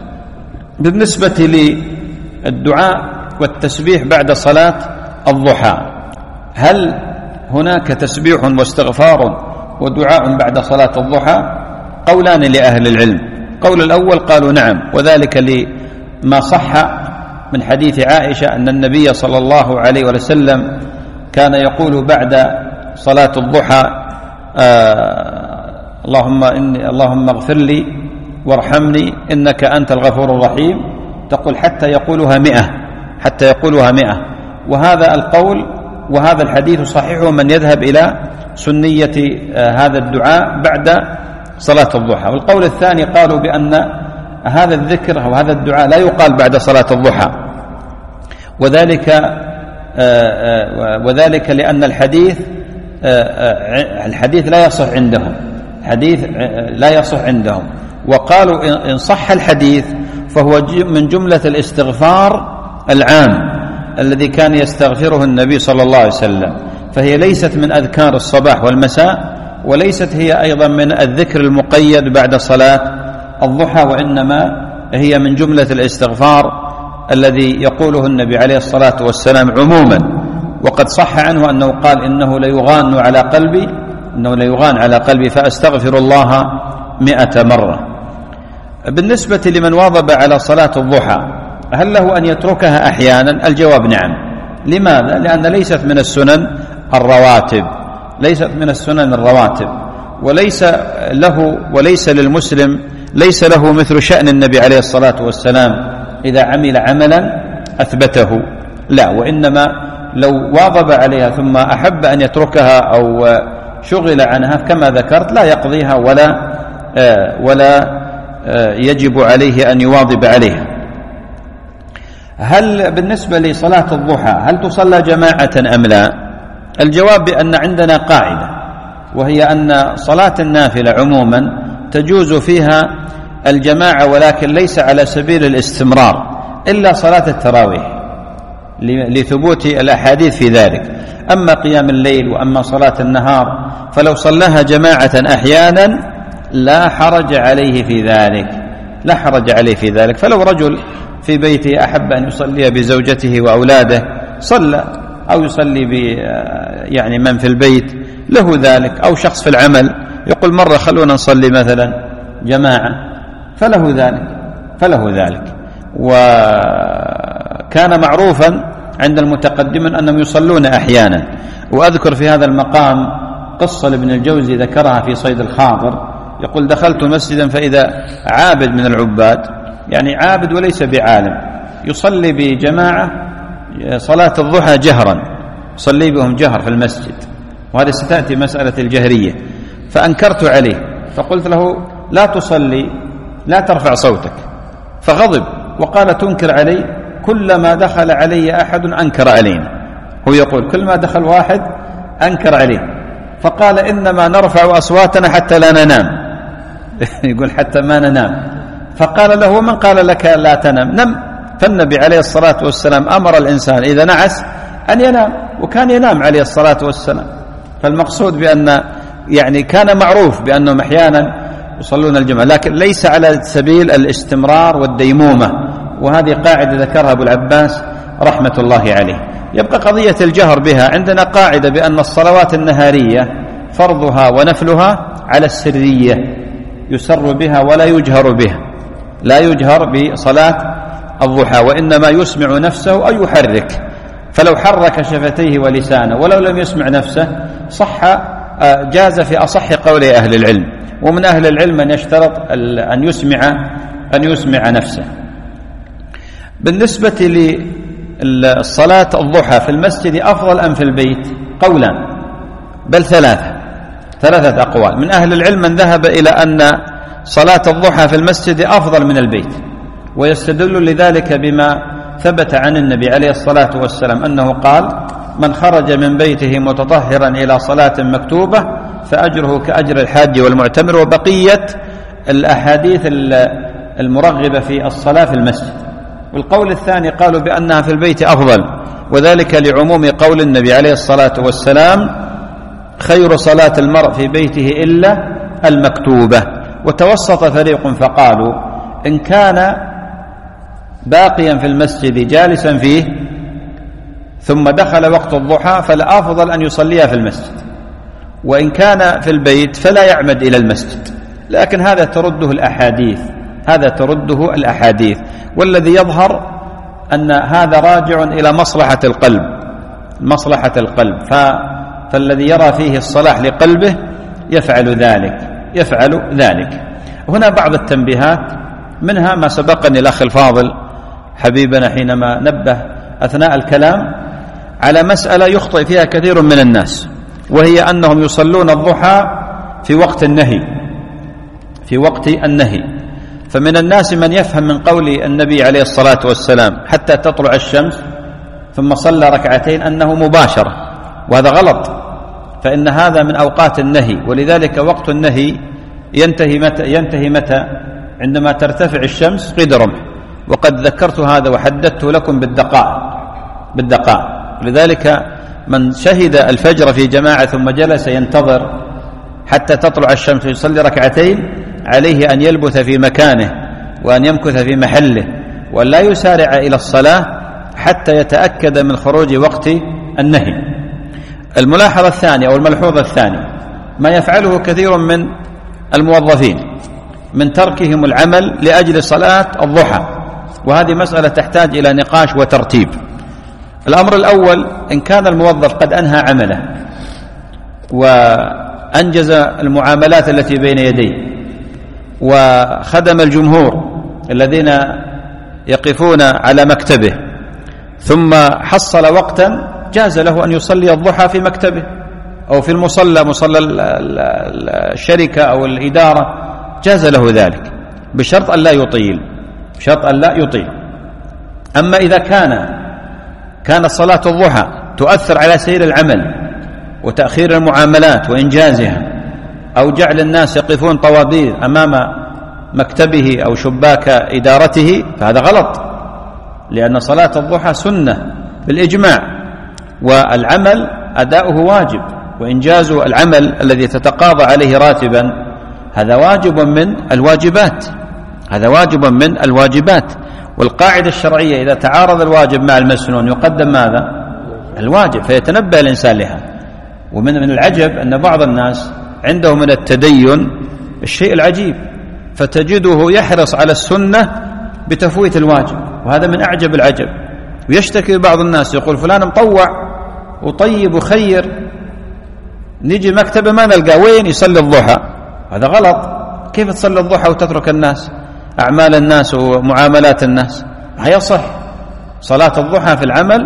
بالنسبة للدعاء والتسبيح بعد صلاة الضحى، هل هناك تسبيح واستغفار ودعاء بعد صلاة الضحى؟ قولان لأهل العلم. قول الأول قالوا نعم، وذلك لما صح من حديث عائشة أن النبي صلى الله عليه وسلم كان يقول بعد صلاة الضحى آه اللهم إني اللهم اغفر لي وارحمني إنك أنت الغفور الرحيم، تقول حتى يقولها مئة حتى يقولها مئة. وهذا القول وهذا الحديث صحيح من يذهب إلى سنية آه هذا الدعاء بعد صلاة الضحى. والقول الثاني قالوا بأن هذا الذكر أو هذا الدعاء لا يقال بعد صلاة الضحى، وذلك وذلك لأن الحديث الحديث لا يصح عندهم، حديث لا يصح عندهم. وقالوا إن صح الحديث فهو من جملة الاستغفار العام الذي كان يستغفره النبي صلى الله عليه وسلم، فهي ليست من أذكار الصباح والمساء، وليست هي أيضا من الذكر المقيد بعد صلاة الضحى، وإنما هي من جملة الاستغفار الذي يقوله النبي عليه الصلاة والسلام عموما. وقد صح عنه أنه قال إنه ليغان على قلبي إنه ليغان على قلبي فأستغفر الله مئة مرة. بالنسبة لمن واظب على صلاة الضحى هل له أن يتركها أحيانا؟ الجواب نعم. لماذا؟ لأن ليست من السنن الرواتب ليست من السنن الرواتب وليس له وليس للمسلم ليس له مثل شأن النبي عليه الصلاة والسلام إذا عمل عملا أثبته، لا، وإنما لو واظب عليها ثم أحب أن يتركها أو شغل عنها كما ذكرت لا يقضيها ولا ولا يجب عليه أن يواظب عليها. هل بالنسبة لصلاة الضحى هل تصلى جماعة أم لا؟ الجواب بأن عندنا قاعدة، وهي أن صلاة النافلة عموما تجوز فيها الجماعة ولكن ليس على سبيل الاستمرار إلا صلاة التراويح لثبوت الأحاديث في ذلك. أما قيام الليل وأما صلاة النهار فلو صلاها جماعة أحيانا لا حرج عليه في ذلك لا حرج عليه في ذلك فلو رجل في بيته أحب أن يصلي بزوجته وأولاده صلى، أو يصلي ب يعني من في البيت له ذلك، أو شخص في العمل يقول مرة خلونا نصلي مثلا جماعة فله ذلك فله ذلك وكان معروفا عند المتقدمين أنهم يصلون أحيانا. وأذكر في هذا المقام قصة لابن الجوزي ذكرها في صيد الخاطر، يقول دخلت مسجدا فإذا عابد من العباد، يعني عابد وليس بعالم، يصلي بجماعة صلاة الضحى جهرا، صلي بهم جهر في المسجد، وهذا ستأتي مسألة الجهرية. فأنكرت عليه فقلت له لا تصلي لا ترفع صوتك، فغضب وقال تنكر علي، كلما دخل علي أحد أنكر علينا. هو يقول كل ما دخل واحد أنكر عليه، فقال إنما نرفع أصواتنا حتى لا ننام يقول حتى ما ننام. فقال له من قال لك لا تنام؟ نم. فالنبي عليه الصلاة والسلام أمر الإنسان إذا نعس أن ينام، وكان ينام عليه الصلاة والسلام. فالمقصود بأن يعني كان معروف بأنهم أحيانا يصلون الجمعة، لكن ليس على سبيل الاستمرار والديمومة، وهذه قاعدة ذكرها أبو العباس رحمة الله عليه. يبقى قضية الجهر بها، عندنا قاعدة بأن الصلوات النهارية فرضها ونفلها على السرية، يسر بها ولا يجهر بها، لا يجهر بصلاة الضحى، وإنما يسمع نفسه أو يحرك، فلو حرك شفتيه ولسانه ولو لم يسمع نفسه صح، جاز في أصح قول أهل العلم. ومن أهل العلم من يشترط أن يسمع أن يسمع نفسه. بالنسبة للصلاة الضحى في المسجد أفضل أم في البيت؟ قولان بل ثلاثة ثلاثة أقوال. من أهل العلم من ذهب إلى أن صلاة الضحى في المسجد أفضل من البيت، ويستدل لذلك بما ثبت عن النبي عليه الصلاة والسلام أنه قال من خرج من بيته متطهرا إلى صلاة مكتوبة فأجره كأجر الحاج والمعتمر، وبقية الأحاديث المرغبة في الصلاة في المسجد. والقول الثاني قالوا بأنها في البيت أفضل، وذلك لعموم قول النبي عليه الصلاة والسلام خير صلاة المرء في بيته إلا المكتوبة. وتوسط فريق فقالوا إن كان باقيا في المسجد جالسا فيه ثم دخل وقت الضحى فالأفضل أن يصليها في المسجد، وإن كان في البيت فلا يعمد إلى المسجد. لكن هذا ترده الأحاديث هذا ترده الأحاديث والذي يظهر أن هذا راجع إلى مصلحة القلب مصلحة القلب فالذي يرى فيه الصلاح لقلبه يفعل ذلك يفعل ذلك. هنا بعض التنبيهات، منها ما سبقني الأخ الفاضل حبيبنا حينما نبه أثناء الكلام على مسألة يخطئ فيها كثير من الناس، وهي أنهم يصلون الضحى في وقت النهي في وقت النهي. فمن الناس من يفهم من قول النبي عليه الصلاة والسلام حتى تطلع الشمس ثم صلى ركعتين أنه مباشرة، وهذا غلط، فإن هذا من أوقات النهي، ولذلك وقت النهي ينتهي متى؟ ينتهي متى؟ عندما ترتفع الشمس قيد رمح، وقد ذكرت هذا وحددت لكم بالدقائق بالدقائق لذلك من شهد الفجر في جماعة ثم جلس ينتظر حتى تطلع الشمس ويصلي ركعتين عليه أن يلبث في مكانه وأن يمكث في محله وأن لا يسارع إلى الصلاة حتى يتأكد من خروج وقت النهي. الملاحظة الثانية أو الملحوظة الثانية ما يفعله كثير من الموظفين من تركهم العمل لأجل صلاة الضحى، وهذه مسألة تحتاج إلى نقاش وترتيب. الأمر الأول، إن كان الموظف قد أنهى عمله وأنجز المعاملات التي بين يديه وخدم الجمهور الذين يقفون على مكتبه ثم حصل وقتا، جاز له أن يصلي الضحى في مكتبه أو في المصلى، مصلى الشركة أو الإدارة، جاز له ذلك بشرط أن لا يطيل بشرط أن لا يطيل. أما إذا كان كانت صلاة الضحى تؤثر على سير العمل وتأخير المعاملات وإنجازها أو جعل الناس يقفون طوابير أمام مكتبه أو شباك إدارته، فهذا غلط، لأن صلاة الضحى سنة بالإجماع، والعمل أداؤه واجب، وإنجاز العمل الذي تتقاضى عليه راتبا هذا واجب من الواجبات هذا واجب من الواجبات. والقاعدة الشرعية إذا تعارض الواجب مع المسنون يقدم ماذا؟ الواجب، فيتنبه الإنسان لها. ومن من العجب أن بعض الناس عنده من التدين الشيء العجيب، فتجده يحرص على السنة بتفويت الواجب، وهذا من أعجب العجب. ويشتكي بعض الناس يقول فلان مطوع وطيب وخير، نيجي مكتبه ما نلقى وين يصلي الضحى. هذا غلط. كيف تصلي الضحى وتترك الناس أعمال الناس ومعاملات الناس؟ ما يصح. صلاة الضحى في العمل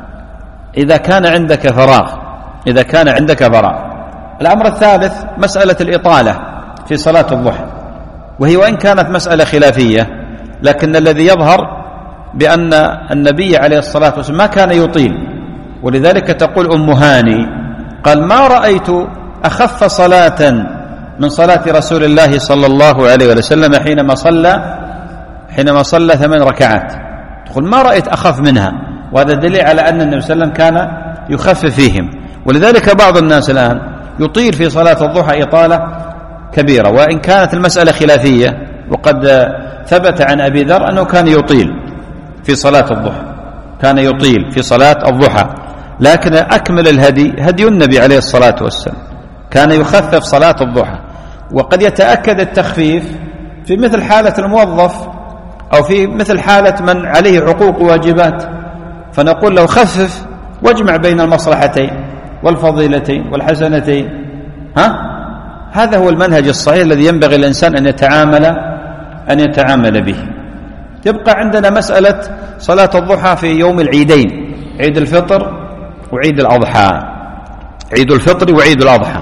إذا كان عندك فراغ إذا كان عندك فراغ. الأمر الثالث مسألة الإطالة في صلاة الضحى، وهي وإن كانت مسألة خلافية لكن الذي يظهر بأن النبي عليه الصلاة والسلام ما كان يطيل، ولذلك تقول أم هاني قال ما رأيت أخف صلاة من صلاة رسول الله صلى الله عليه وسلم حينما صلى حينما صلى ثمان ركعات، تقول ما رأيت أخف منها، وهذا دليل على أن النبي صلى الله عليه وسلم كان يخفف فيهم. ولذلك بعض الناس الآن يطيل في صلاة الضحى إطالة كبيرة، وإن كانت المسألة خلافية، وقد ثبت عن أبي ذر أنه كان يطيل في صلاة الضحى كان يطيل في صلاة الضحى لكن أكمل الهدي هدي النبي عليه الصلاة والسلام، كان يخفف صلاة الضحى. وقد يتأكد التخفيف في مثل حالة الموظف أو في مثل حالة من عليه حقوق وواجبات، فنقول له خفف واجمع بين المصلحتين والفضيلتين والحسنتين. ها؟ هذا هو المنهج الصحيح الذي ينبغي الإنسان أن يتعامل أن يتعامل به. يبقى عندنا مسألة صلاة الضحى في يوم العيدين، عيد الفطر وعيد الأضحى عيد الفطر وعيد الأضحى.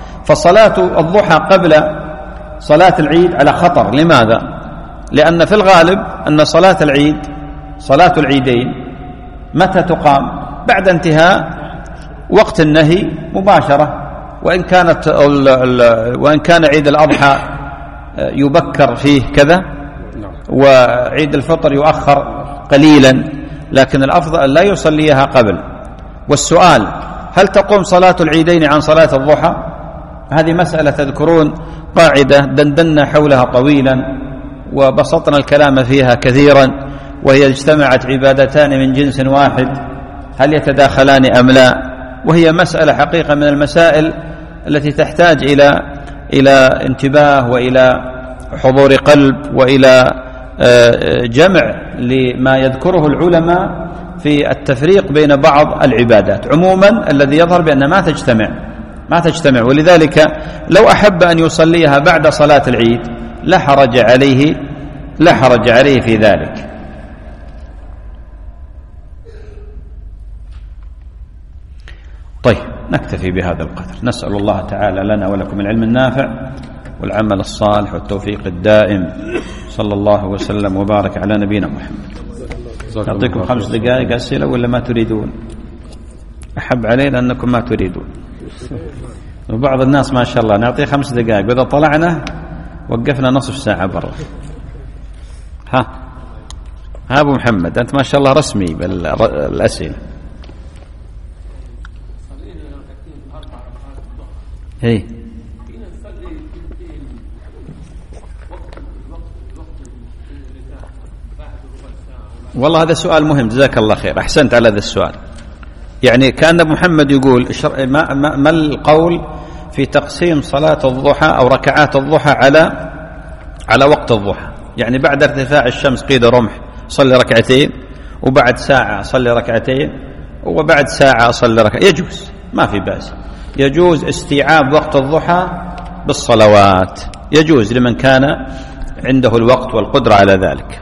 فصلاة الضحى قبل صلاة العيد على خطر. لماذا؟ لأن في الغالب أن صلاة العيد صلاة العيدين متى تقام؟ بعد انتهاء وقت النهي مباشرة، وإن كانت وإن كان عيد الأضحى يبكر فيه كذا وعيد الفطر يؤخر قليلا، لكن الأفضل لا يصليها قبل. والسؤال هل تقوم صلاة العيدين عن صلاة الضحى؟ هذه مسألة تذكرون قاعدة دندنا حولها طويلا وبسطنا الكلام فيها كثيرا، وهي اجتمعت عبادتان من جنس واحد هل يتداخلان أم لا؟ وهي مسألة حقيقة من المسائل التي تحتاج إلى إلى انتباه وإلى حضور قلب وإلى جمع لما يذكره العلماء في التفريق بين بعض العبادات. عموما الذي يظهر بأن ما تجتمع ما تجتمع ولذلك لو أحب أن يصليها بعد صلاة العيد لا حرج عليه لا حرج عليه في ذلك. طيب نكتفي بهذا القدر، نسأل الله تعالى لنا ولكم العلم النافع والعمل الصالح والتوفيق الدائم. صلى الله وسلم وبارك على نبينا محمد. أعطيكم خمس دقائق أسئلة ولا ما تريدون؟ أحب علينا أنكم ما تريدون. وبعض الناس ما شاء الله نعطيه خمس دقائق وإذا طلعنا وقفنا نصف ساعة برا. ها ها أبو محمد أنت ما شاء الله رسمي بالأسئلة. إيه والله هذا سؤال مهم، جزاك الله خير، أحسنت على هذا السؤال. يعني كان أبو محمد يقول ما, ما, ما القول في تقسيم صلاة الضحى أو ركعات الضحى على على وقت الضحى؟ يعني بعد ارتفاع الشمس قيد رمح صلي ركعتين، وبعد ساعة صلي ركعتين، وبعد ساعة صلي ركعتين. يجوز، ما في بأس، يجوز استيعاب وقت الضحى بالصلوات، يجوز لمن كان عنده الوقت والقدرة على ذلك.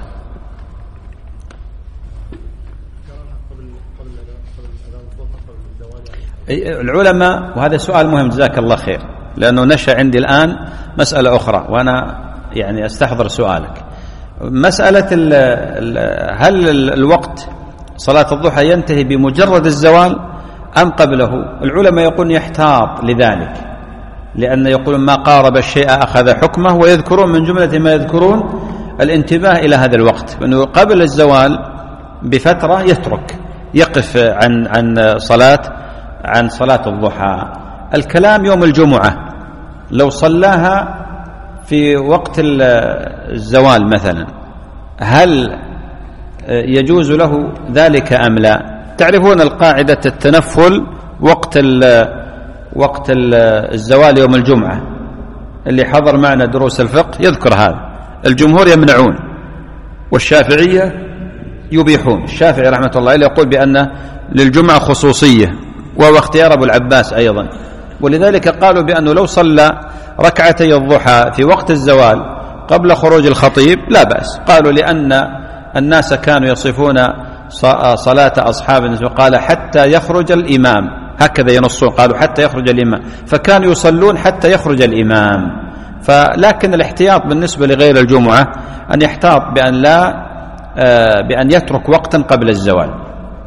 العلماء، وهذا سؤال مهم جزاك الله خير، لأنه نشأ عندي الآن مسألة أخرى وأنا يعني أستحضر سؤالك. مسألة ال ال هل الوقت صلاة الضحى ينتهي بمجرد الزوال أم قبله؟ العلماء يقولون يحتاط لذلك، لأن يقولون ما قارب الشيء أخذ حكمه، ويذكرون من جملة ما يذكرون الانتباه إلى هذا الوقت، أنه قبل الزوال بفترة يترك يقف عن عن صلاة عن صلاة الضحى. الكلام يوم الجمعة لو صلاها في وقت الزوال مثلا هل يجوز له ذلك أم لا؟ تعرفون القاعدة التنفل وقت وقت الزوال يوم الجمعة، اللي حضر معنا دروس الفقه يذكر هذا. الجمهور يمنعون والشافعية يبيحون. الشافعي رحمة الله عليه يقول بأن للجمعة خصوصية، وهو اختيار أبو العباس أيضا، ولذلك قالوا بأنه لو صلى ركعتي الضحى في وقت الزوال قبل خروج الخطيب لا بأس. قالوا لأن الناس كانوا يصفون صلاة أصحاب النبي قال حتى يخرج الإمام، هكذا ينصون، قالوا حتى يخرج الإمام، فكانوا يصلون حتى يخرج الإمام. فلكن الاحتياط بالنسبة لغير الجمعة أن يحتاط بأن لا بأن يترك وقتا قبل الزوال.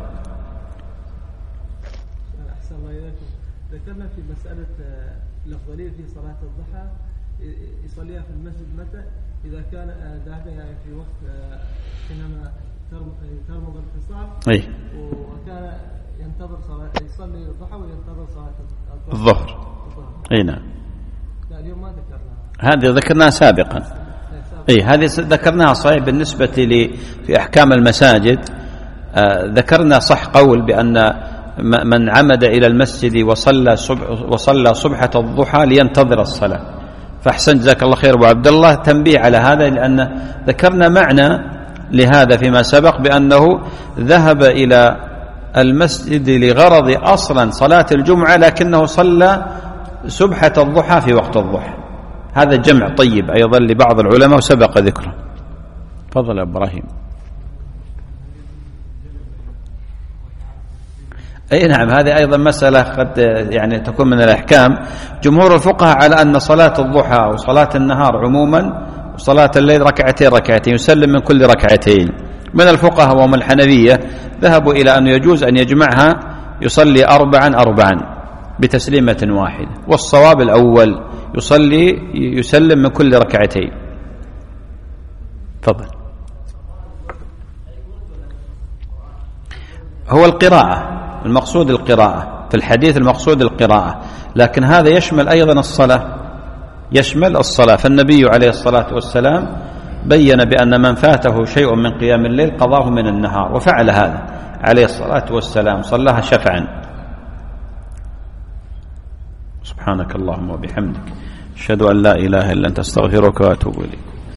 ذكرنا في مسألة الأفضلية في صلاة الضحى يصليها في المسجد متى؟ إذا كان ذهب يعني في وقت حينما ترمض الفصال، أي، وكان ينتظر صلاة، يصلي الضحى وينتظر صلاة الظهر. أي نعم. لا اليوم ما ذكرناها، هذه ذكرناها سابقا. أي هذه ذكرناها صحيح. بالنسبة لي في أحكام المساجد آه ذكرنا صح قول بأن من عمد إلى المسجد وصلى صبح وصلى صبحة الضحى لينتظر الصلاة، فأحسن جزاك الله خير أبو عبد الله تنبيه على هذا، لأن ذكرنا معنى لهذا فيما سبق بأنه ذهب إلى المسجد لغرض أصلا صلاة الجمعة، لكنه صلى سبحة الضحى في وقت الضحى. هذا جمع طيب أيضا لبعض العلماء وسبق ذكره. تفضل إبراهيم. أي نعم، هذه أيضا مسألة قد يعني تكون من الأحكام. جمهور الفقهاء على أن صلاة الضحى وصلاة النهار عموما وصلاة الليل ركعتين ركعتين يسلم من كل ركعتين. من الفقهاء وهم الحنفية ذهبوا إلى أن يجوز أن يجمعها يصلي أربعا أربعا بتسليمة واحدة، والصواب الأول يصلي يسلم من كل ركعتين. تفضل. هو القراءة المقصود، القراءة في الحديث المقصود القراءة، لكن هذا يشمل أيضا الصلاة، يشمل الصلاة. فالنبي عليه الصلاة والسلام بين بأن من فاته شيء من قيام الليل قضاه من النهار، وفعل هذا عليه الصلاة والسلام، صلاها شفعا. سبحانك اللهم وبحمدك أشهد أن لا إله إلا أنت أستغفرك وأتوب إليك.